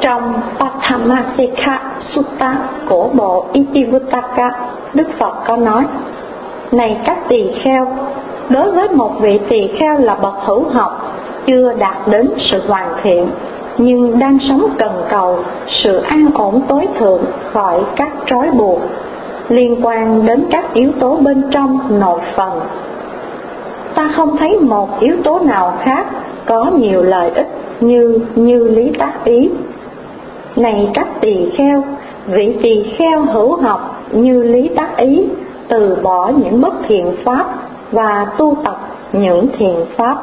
Trong Pathamasekha Sutta của bộ Itivuttaka, Đức Phật có nói: này các tỳ kheo, đối với một vị tỳ kheo là bậc hữu học, chưa đạt đến sự hoàn thiện, nhưng đang sống cần cầu sự an ổn tối thượng khỏi các trói buộc liên quan đến các yếu tố bên trong nội phần. Ta không thấy một yếu tố nào khác có nhiều lợi ích như lý tác ý. Này các tỳ kheo, vị tỳ kheo hữu học như lý tác ý từ bỏ những bất thiện pháp và tu tập những thiện pháp.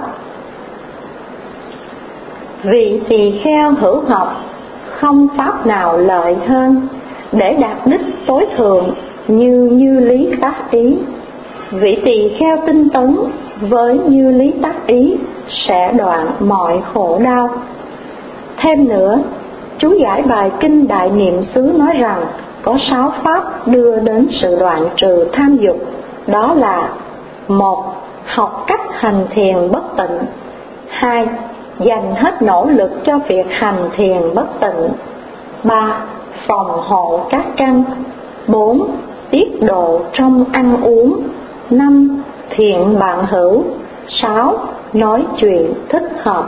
Vị tỳ kheo hữu học không pháp nào lợi hơn để đạt đích tối thượng như lý tác ý. Vị tỳ kheo tinh tấn với như lý tác ý sẽ đoạn mọi khổ đau. Thêm nữa, chú giải bài kinh Đại Niệm xứ nói rằng có 6 pháp đưa đến sự đoạn trừ tham dục, đó là: 1. Học cách hành thiền bất tịnh. 2. Dành hết nỗ lực cho việc hành thiền bất tịnh. 3. Phòng hộ các căn. 4. Tiết độ trong ăn uống. 5. Thiện bạn hữu. 6. Nói chuyện thích hợp.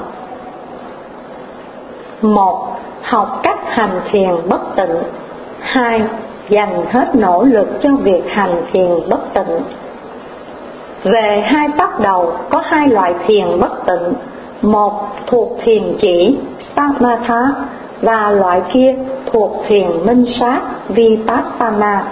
1. Học cách hành thiền bất tịnh. 2. Dành hết nỗ lực cho việc hành thiền bất tịnh. Về 2 pháp đầu có 2 loại thiền bất tịnh, một thuộc thiền chỉ Samatha và loại kia thuộc thiền minh sát Vipassana.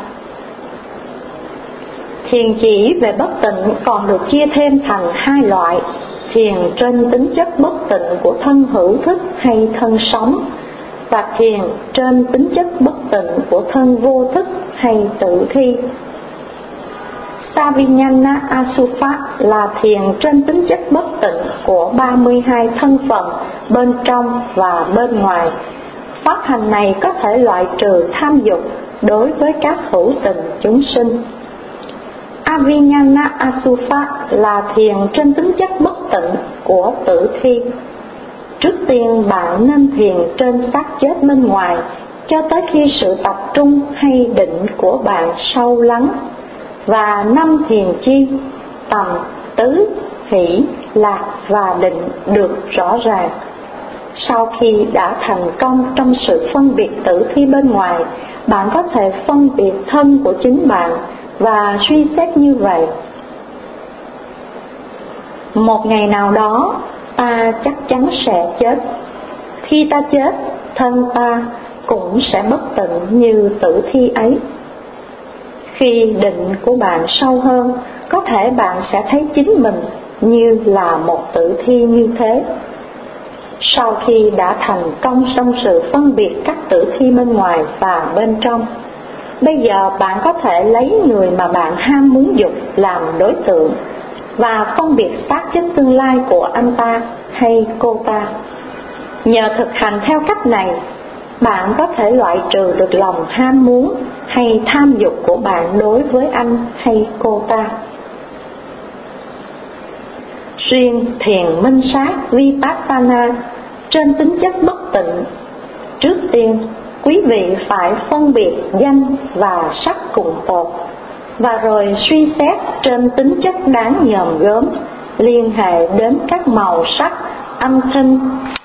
Thiền chỉ về bất tịnh còn được chia thêm thành 2 loại: thiền trên tính chất bất tịnh của thân hữu thức hay thân sống, và thiền trên tính chất bất tịnh của thân vô thức hay tự thi. Savignana Asupa là thiền trên tính chất bất tịnh của 32 thân phận bên trong và bên ngoài. Pháp hành này có thể loại trừ tham dục đối với các hữu tình chúng sinh. Avignana Asupa là thiền trên tính chất bất tịnh của tử thi. Trước tiên bạn nên thiền trên xác chết bên ngoài cho tới khi sự tập trung hay định của bạn sâu lắng và 5 thiền chi tầm, tứ, hỷ, lạc và định được rõ ràng. Sau khi đã thành công trong sự phân biệt tử thi bên ngoài, bạn có thể phân biệt thân của chính bạn và suy xét như vậy: một ngày nào đó ta chắc chắn sẽ chết. Khi ta chết, thân ta cũng sẽ bất tịnh như tử thi ấy. Khi định của bạn sâu hơn, có thể bạn sẽ thấy chính mình như là một tử thi như thế. Sau khi đã thành công trong sự phân biệt các tử thi bên ngoài và bên trong, bây giờ bạn có thể lấy người mà bạn ham muốn dục làm đối tượng và phân biệt xác chết tương lai của anh ta hay cô ta. Nhờ thực hành theo cách này, bạn có thể loại trừ được lòng ham muốn hay tham dục của bạn đối với anh hay cô ta. Riêng thiền minh sát Vipassana trên tính chất bất tịnh, trước tiên quý vị phải phân biệt danh và sắc cùng tột, và rồi suy xét trên tính chất đáng nhòm gớm liên hệ đến các màu sắc, âm thanh,